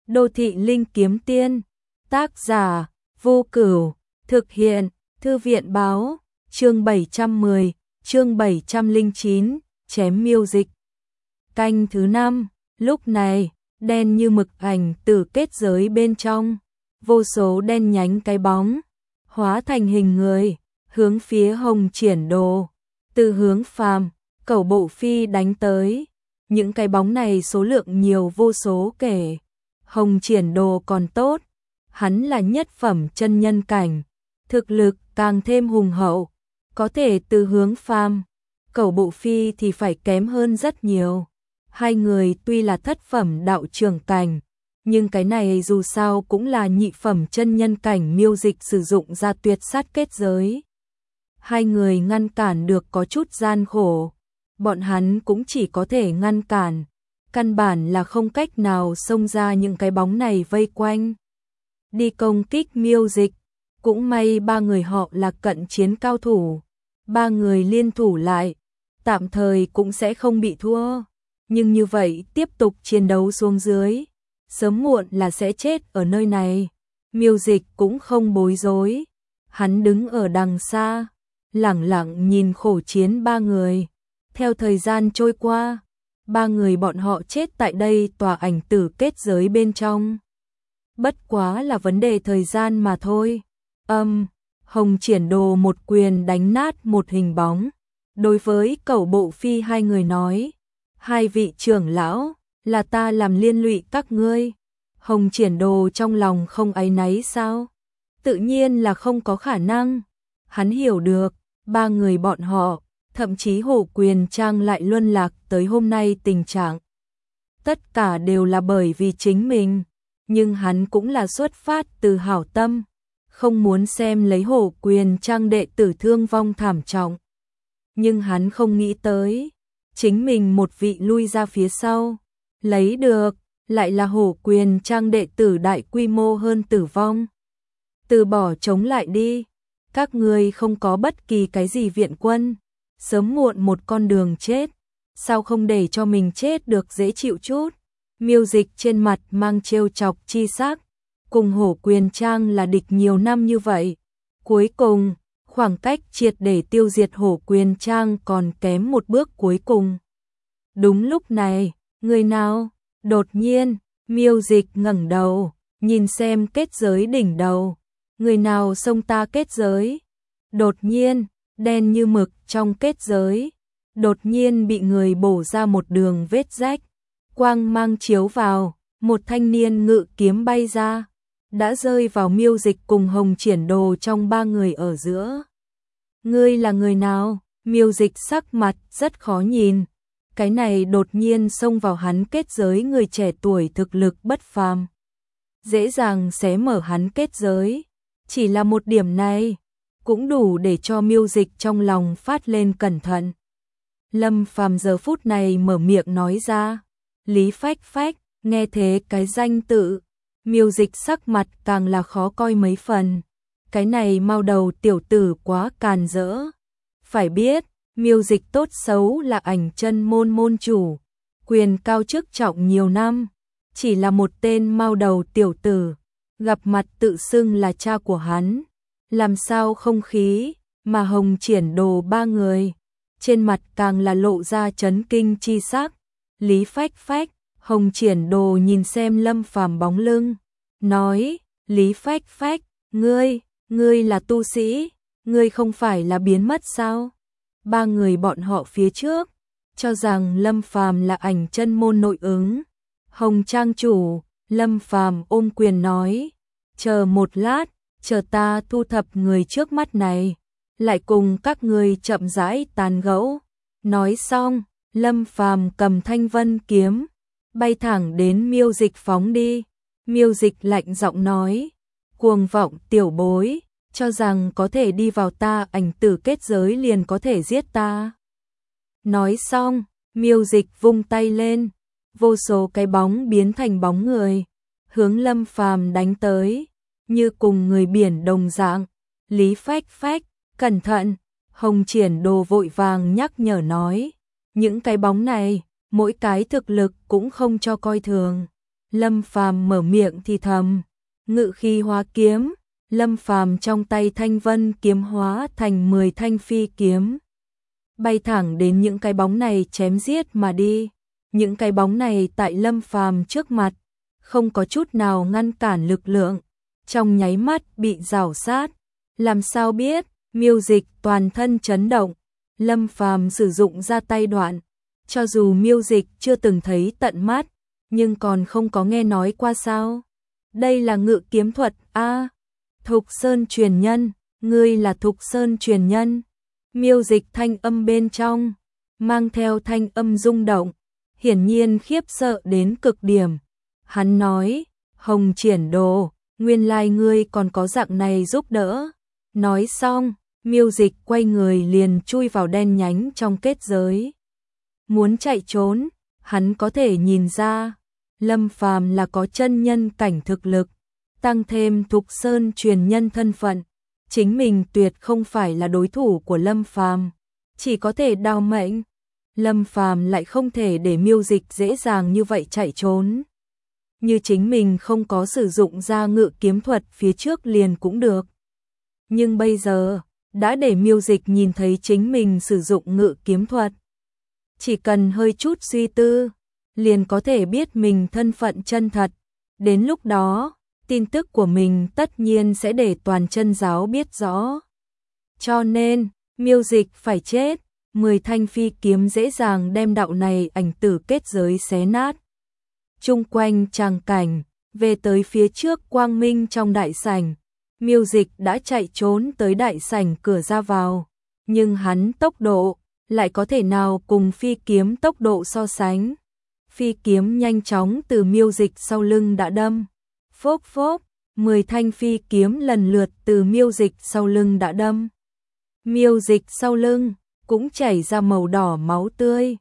Đô thị linh kiếm tiên, tác giả, Vô Cửu, thực hiện, Thư viện báo, chương 710, chương 709, chém miêu dịch. Canh thứ 5, lúc này, đen như mực ảnh từ kết giới bên trong, vô số đen nhánh cái bóng, hóa thành hình người, hướng phía Hồng Triển Đồ, từ hướng Phàm, Cẩu Bộ Phi đánh tới. Những cái bóng này số lượng nhiều vô số kể. Hồng Triển Đồ còn tốt, hắn là nhất phẩm chân nhân cảnh, thực lực càng thêm hùng hậu, có thể từ hướng Phàm, Cẩu Bộ Phi thì phải kém hơn rất nhiều. Hai người tuy là thất phẩm đạo trưởng cảnh, nhưng cái này dù sao cũng là nhị phẩm chân nhân cảnh miêu dịch sử dụng ra tuyệt sát kết giới. Hai người ngăn cản được có chút gian khổ, bọn hắn cũng chỉ có thể ngăn cản, căn bản là không cách nào xông ra những cái bóng này vây quanh. Đi công kích miêu dịch, cũng may ba người họ là cận chiến cao thủ, ba người liên thủ lại, tạm thời cũng sẽ không bị thua. Nhưng như vậy tiếp tục chiến đấu xuống dưới, sớm muộn là sẽ chết ở nơi này. Miêu dịch cũng không bối rối, hắn đứng ở đằng xa, lẳng lặng nhìn khổ chiến ba người. Theo thời gian trôi qua, ba người bọn họ chết tại đây tòa ảnh tử kết giới bên trong. Bất quá là vấn đề thời gian mà thôi. Hồng Triển Đồ một quyền đánh nát một hình bóng. Đối với Cẩu Bộ Phi hai người nói, hai vị trưởng lão, là ta làm liên lụy các ngươi. Hồng Triển Đồ trong lòng không áy náy sao? Tự nhiên là không có khả năng. Hắn hiểu được, ba người bọn họ, thậm chí Hổ Quyền Trang lại luân lạc tới hôm nay tình trạng. Tất cả đều là bởi vì chính mình, nhưng hắn cũng là xuất phát từ hảo tâm, không muốn xem lấy Hổ Quyền Trang đệ tử thương vong thảm trọng. Nhưng hắn không nghĩ tới, chính mình một vị lui ra phía sau, lấy được, lại là Hổ Quyền Trang đệ tử đại quy mô hơn tử vong. Từ bỏ chống lại đi, các ngươi không có bất kỳ cái gì viện quân, sớm muộn một con đường chết, sao không để cho mình chết được dễ chịu chút. Miêu dịch trên mặt mang trêu chọc chi sắc, cùng Hổ Quyền Trang là địch nhiều năm như vậy, cuối cùng khoảng cách triệt để tiêu diệt Hổ Quyền Trang còn kém một bước cuối cùng. Đúng lúc này, người nào? Đột nhiên, miêu dịch ngẩng đầu, nhìn xem kết giới đỉnh đầu. Người nào xông ta kết giới? Đột nhiên, đen như mực trong kết giới, đột nhiên bị người bổ ra một đường vết rách. Quang mang chiếu vào, một thanh niên ngự kiếm bay ra, đã rơi vào miêu dịch cùng Hồng Triển Đồ trong ba người ở giữa. Ngươi là người nào? Miêu dịch sắc mặt rất khó nhìn. Cái này đột nhiên xông vào hắn kết giới người trẻ tuổi thực lực bất phàm, dễ dàng xé mở hắn kết giới. Chỉ là một điểm này, cũng đủ để cho miêu dịch trong lòng phát lên cẩn thận. Lâm Phàm giờ phút này mở miệng nói ra, Lý Phách Phách, nghe thế cái danh tự, miêu dịch sắc mặt càng là khó coi mấy phần. Cái này mau đầu tiểu tử quá càn rỡ. Phải biết, miêu dịch tốt xấu là ảnh chân môn môn chủ, quyền cao chức trọng nhiều năm, chỉ là một tên mau đầu tiểu tử, gặp mặt tự xưng là cha của hắn, làm sao không khí. Mà Hồng Triển Đồ ba người, trên mặt càng là lộ ra chấn kinh chi sắc. Lý Phách Phách, Hồng Triển Đồ nhìn xem Lâm Phàm bóng lưng, nói, Lý Phách Phách, ngươi là tu sĩ, ngươi không phải là biến mất sao? Ba người bọn họ phía trước, cho rằng Lâm Phàm là ảnh chân môn nội ứng. Hồng Trang chủ, Lâm Phàm ôm quyền nói, chờ một lát, chờ ta thu thập người trước mắt này, lại cùng các ngươi chậm rãi tán gẫu. Nói xong, Lâm Phàm cầm thanh vân kiếm, bay thẳng đến miêu dịch phóng đi. Miêu dịch lạnh giọng nói, cuồng vọng tiểu bối, cho rằng có thể đi vào ta ảnh tử kết giới liền có thể giết ta. Nói xong, miêu dịch vung tay lên, vô số cái bóng biến thành bóng người, hướng Lâm Phàm đánh tới, như cùng người biển đồng dạng. Lý Phách Phách, cẩn thận, Hồng Triển Đồ vội vàng nhắc nhở nói, những cái bóng này, mỗi cái thực lực cũng không cho coi thường. Lâm Phàm mở miệng thì thầm, ngự khí hóa kiếm, Lâm Phàm trong tay thanh vân kiếm hóa thành 10 thanh phi kiếm. Bay thẳng đến những cái bóng này chém giết mà đi. Những cái bóng này tại Lâm Phàm trước mặt, không có chút nào ngăn cản lực lượng, trong nháy mắt bị rảo sát. Làm sao biết, Miêu Dịch toàn thân chấn động, Lâm Phàm sử dụng ra tay đoạn, cho dù Miêu Dịch chưa từng thấy tận mắt, nhưng còn không có nghe nói qua sao. Đây là ngự kiếm thuật a. Thục Sơn truyền nhân, ngươi là Thục Sơn truyền nhân. Miêu Dịch thanh âm bên trong, mang theo thanh âm rung động, hiển nhiên khiếp sợ đến cực điểm. Hắn nói, Hồng Triển Đồ, nguyên lai ngươi còn có dạng này giúp đỡ. Nói xong, Miêu Dịch quay người liền chui vào đen nhánh trong kết giới. Muốn chạy trốn, hắn có thể nhìn ra, Lâm Phàm là có chân nhân cảnh thực lực, tăng thêm Thục Sơn truyền nhân thân phận, chính mình tuyệt không phải là đối thủ của Lâm Phàm, chỉ có thể đào mệnh. Lâm Phàm lại không thể để Miêu Dịch dễ dàng như vậy chạy trốn. Như chính mình không có sử dụng ra ngự kiếm thuật phía trước liền cũng được. Nhưng bây giờ, đã để Miêu Dịch nhìn thấy chính mình sử dụng ngự kiếm thuật. Chỉ cần hơi chút suy tư, liền có thể biết mình thân phận chân thật. Đến lúc đó, tin tức của mình tất nhiên sẽ để toàn chân giáo biết rõ. Cho nên, Miêu Dịch phải chết, 10 thanh phi kiếm dễ dàng đem đạo này ảnh tử kết giới xé nát. Chung quanh tràng cảnh, về tới phía trước quang minh trong đại sảnh, Miêu Dịch đã chạy trốn tới đại sảnh cửa ra vào, nhưng hắn tốc độ lại có thể nào cùng phi kiếm tốc độ so sánh. Phi kiếm nhanh chóng từ Miêu Dịch sau lưng đã đâm. Phốp phốp, 10 thanh phi kiếm lần lượt từ Miêu Dịch sau lưng đã đâm. Miêu Dịch sau lưng cũng chảy ra màu đỏ máu tươi.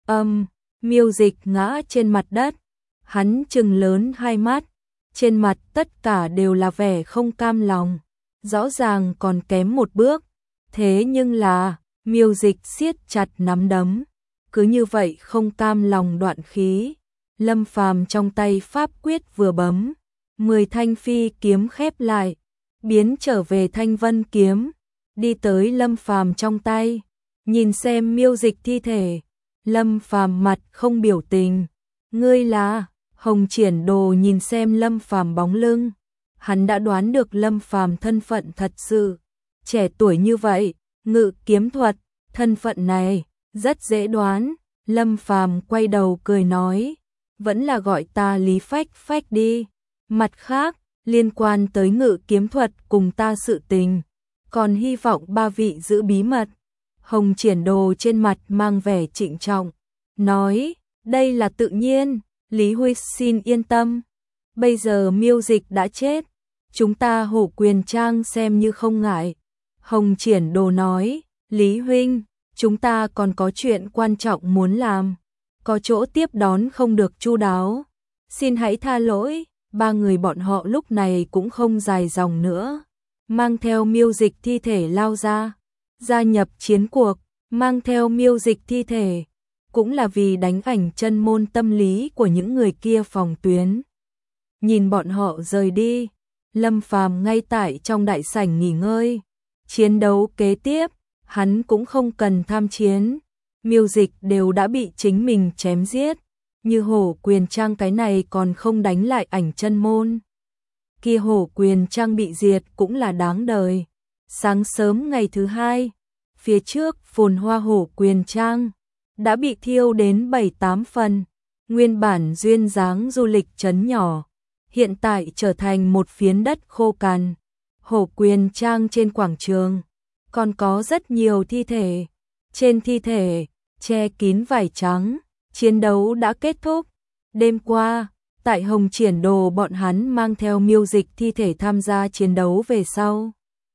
Miêu Dịch ngã trên mặt đất, hắn trừng lớn hai mắt, trên mặt tất cả đều là vẻ không cam lòng, rõ ràng còn kém một bước, thế nhưng là, Miêu Dịch siết chặt nắm đấm, cứ như vậy không cam lòng đoạn khí. Lâm Phàm trong tay pháp quyết vừa bấm, 10 thanh phi kiếm khép lại, biến trở về thanh vân kiếm, đi tới Lâm Phàm trong tay, nhìn xem Miêu Dịch thi thể. Lâm Phàm mặt không biểu tình, ngươi là? Hồng Triển Đồ nhìn xem Lâm Phàm bóng lưng, hắn đã đoán được Lâm Phàm thân phận thật sự, trẻ tuổi như vậy, ngự kiếm thuật, thân phận này rất dễ đoán. Lâm Phàm quay đầu cười nói, vẫn là gọi ta Lý Phách Phách đi. Mặt khác, liên quan tới ngự kiếm thuật cùng ta sự tình, còn hy vọng ba vị giữ bí mật. Hồng Triển Đồ trên mặt mang vẻ trịnh trọng, nói, đây là tự nhiên, Lý Huynh xin yên tâm. Bây giờ Miêu Dịch đã chết, chúng ta Hổ Quyền Trang xem như không ngại. Hồng Triển Đồ nói, Lý Huynh, chúng ta còn có chuyện quan trọng muốn làm, có chỗ tiếp đón không được chu đáo, xin hãy tha lỗi. Ba người bọn họ lúc này cũng không dài dòng nữa, mang theo Miêu Dịch thi thể lao ra, gia nhập chiến cuộc. Mang theo Miêu Dịch thi thể, cũng là vì đánh ảnh chân môn tâm lý của những người kia phòng tuyến. Nhìn bọn họ rời đi, Lâm Phàm ngay tại trong đại sảnh nghỉ ngơi. Chiến đấu kế tiếp, hắn cũng không cần tham chiến. Miêu Dịch đều đã bị chính mình chém giết, như Hổ Quyền Trang cái này còn không đánh lại ảnh chân môn. Kia Hổ Quyền Trang bị diệt cũng là đáng đời. Sáng sớm ngày thứ hai, phía trước phồn hoa Hổ Quyền Trang đã bị thiêu đến 7-8 phần. Nguyên bản duyên dáng du lịch trấn nhỏ, hiện tại trở thành một phiến đất khô cằn. Hổ Quyền Trang trên quảng trường còn có rất nhiều thi thể, trên thi thể che kín vải trắng. Chiến đấu đã kết thúc. Đêm qua, tại Hồng Triển Đồ bọn hắn mang theo Miêu Dịch thi thể tham gia chiến đấu về sau,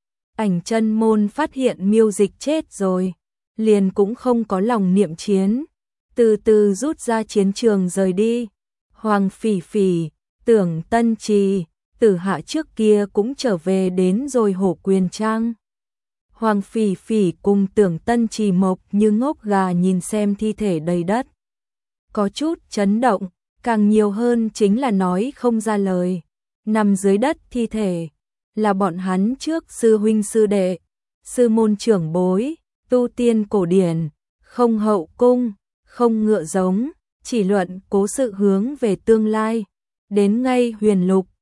ảnh chân môn phát hiện Miêu Dịch chết rồi, liền cũng không có lòng niệm chiến, từ từ rút ra chiến trường rời đi. Hoàng Phỉ Phỉ, Tưởng Tân Trì, Tử Hạ trước kia cũng trở về đến rồi Hổ Quyền Trang. Hoàng Phỉ Phỉ cùng Tưởng Tân Trì mộc như ngốc gà nhìn xem thi thể đầy đất, có chút chấn động. càng nhiều hơn chính là nói không ra lời. Nằm dưới đất thi thể là bọn hắn trước sư huynh sư đệ, sư môn trưởng bối, tu tiên cổ điển, không hậu cung, không ngựa giống, chỉ luận cố sự hướng về tương lai. Đến ngay huyền lục,